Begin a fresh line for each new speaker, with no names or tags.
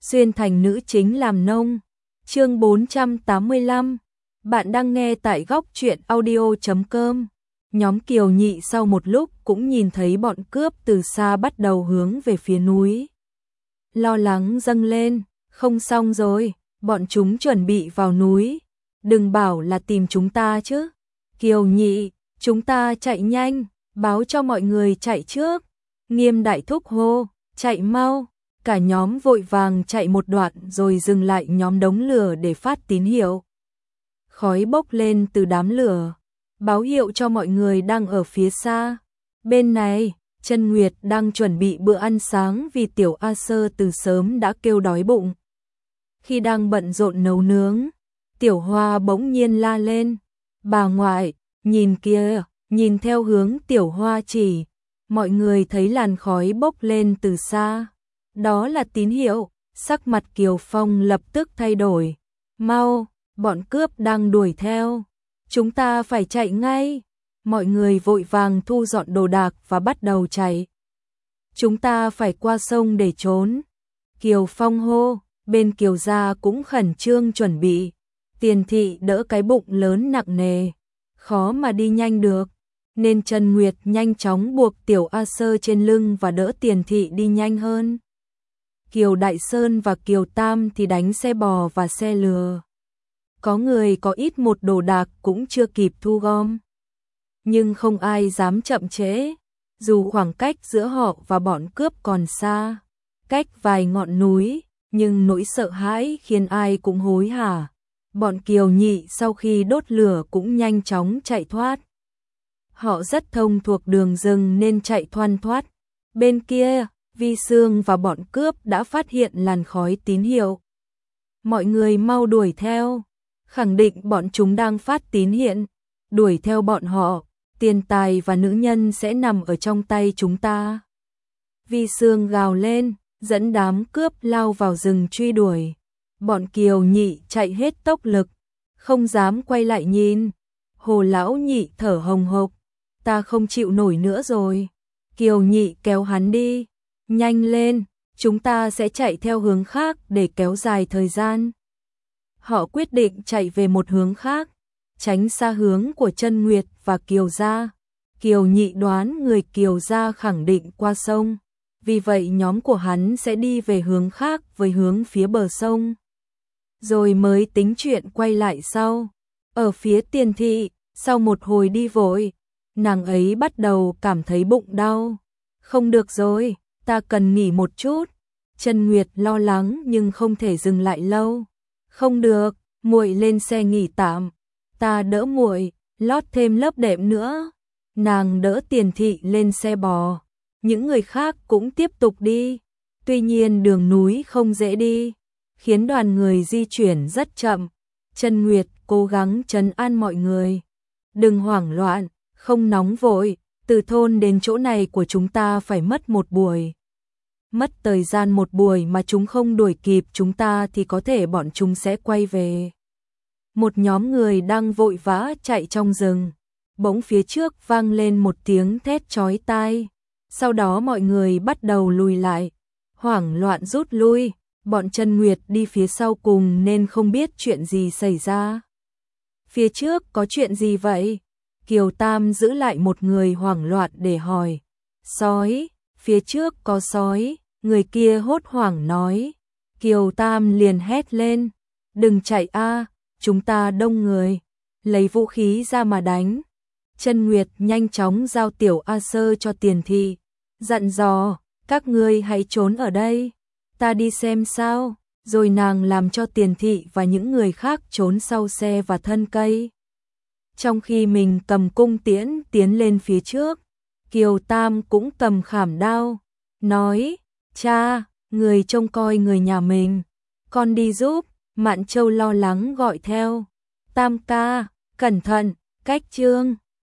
xuyên thành nữ chính làm nông. Chương 485. Bạn đang nghe tại góc truyện audio.com. Nhóm Kiều Nhị sau một lúc cũng nhìn thấy bọn cướp từ xa bắt đầu hướng về phía núi. Lo lắng dâng lên, không xong rồi, bọn chúng chuẩn bị vào núi. Đừng bảo là tìm chúng ta chứ. Kiều Nhị, chúng ta chạy nhanh, báo cho mọi người chạy trước. Nghiêm đại thúc hô, chạy mau. Cả nhóm vội vàng chạy một đoạn rồi dừng lại nhóm đống lửa để phát tín hiệu. Khói bốc lên từ đám lửa, báo hiệu cho mọi người đang ở phía xa. Bên này, Chân Nguyệt đang chuẩn bị bữa ăn sáng vì Tiểu A Sơ từ sớm đã kêu đói bụng. Khi đang bận rộn nấu nướng, Tiểu Hoa bỗng nhiên la lên, bà ngoại, nhìn kia, nhìn theo hướng Tiểu Hoa chỉ, mọi người thấy làn khói bốc lên từ xa. Đó là tín hiệu, sắc mặt Kiều Phong lập tức thay đổi. Mau, bọn cướp đang đuổi theo. Chúng ta phải chạy ngay. Mọi người vội vàng thu dọn đồ đạc và bắt đầu chạy. Chúng ta phải qua sông để trốn. Kiều Phong hô, bên Kiều gia cũng khẩn trương chuẩn bị. Tiền thị đỡ cái bụng lớn nặng nề, khó mà đi nhanh được. Nên Trần Nguyệt nhanh chóng buộc Tiểu A Sơ trên lưng và đỡ Tiền thị đi nhanh hơn. Kiều Đại Sơn và Kiều Tam thì đánh xe bò và xe lừa. Có người có ít một đồ đạc cũng chưa kịp thu gom. Nhưng không ai dám chậm trễ, dù khoảng cách giữa họ và bọn cướp còn xa, cách vài ngọn núi, nhưng nỗi sợ hãi khiến ai cũng hối hả. Bọn Kiều Nhị sau khi đốt lửa cũng nhanh chóng chạy thoát. Họ rất thông thuộc đường rừng nên chạy thoăn thoắt. Bên kia, Vi Sương và bọn cướp đã phát hiện làn khói tín hiệu. Mọi người mau đuổi theo, khẳng định bọn chúng đang phát tín hiệu. Đuổi theo bọn họ, tiền tài và nữ nhân sẽ nằm ở trong tay chúng ta. Vi Sương gào lên, dẫn đám cướp lao vào rừng truy đuổi. Bọn Kiều Nhị chạy hết tốc lực, không dám quay lại nhìn. Hồ Lão Nhị thở hồng hộc, ta không chịu nổi nữa rồi. Kiều Nhị kéo hắn đi. Nhanh lên, chúng ta sẽ chạy theo hướng khác để kéo dài thời gian. Họ quyết định chạy về một hướng khác, tránh xa hướng của Chân Nguyệt và Kiều gia. Kiều Nhị đoán người Kiều gia khẳng định qua sông, vì vậy nhóm của hắn sẽ đi về hướng khác với hướng phía bờ sông. Rồi mới tính chuyện quay lại sau. Ở phía Tiền thị, sau một hồi đi vội, nàng ấy bắt đầu cảm thấy bụng đau. Không được rồi, ta cần nghỉ một chút. Chân Nguyệt lo lắng nhưng không thể dừng lại lâu. Không được, muội lên xe nghỉ tạm. Ta đỡ muội, lót thêm lớp đệm nữa. Nàng đỡ Tiền thị lên xe bò. Những người khác cũng tiếp tục đi. Tuy nhiên đường núi không dễ đi, khiến đoàn người di chuyển rất chậm. Chân Nguyệt cố gắng trấn an mọi người. Đừng hoảng loạn, không nóng vội. Từ thôn đến chỗ này của chúng ta phải mất một buổi. Mất thời gian một buổi mà chúng không đuổi kịp chúng ta thì có thể bọn chúng sẽ quay về. Một nhóm người đang vội vã chạy trong rừng. Bỗng phía trước vang lên một tiếng thét chói tai. Sau đó mọi người bắt đầu lùi lại. Hoảng loạn rút lui. Bọn Chân Nguyệt đi phía sau cùng nên không biết chuyện gì xảy ra. Phía trước có chuyện gì vậy? Kiều Tam giữ lại một người hoảng loạn để hỏi. Sói, phía trước có sói, người kia hốt hoảng nói. Kiều Tam liền hét lên. Đừng chạy a, chúng ta đông người. Lấy vũ khí ra mà đánh. Chân Nguyệt nhanh chóng giao Tiểu A Sơ cho Tiền thị. Dặn dò, các ngươi hãy trốn ở đây. Ta đi xem sao. Rồi nàng làm cho Tiền thị và những người khác trốn sau xe và thân cây. Trong khi mình cầm cung tiễn tiến lên phía trước, Kiều Tam cũng cầm khảm đao, nói, cha, người trông coi người nhà mình, con đi giúp. Mạn Châu lo lắng gọi theo, Tam ca, cẩn thận, cách trương.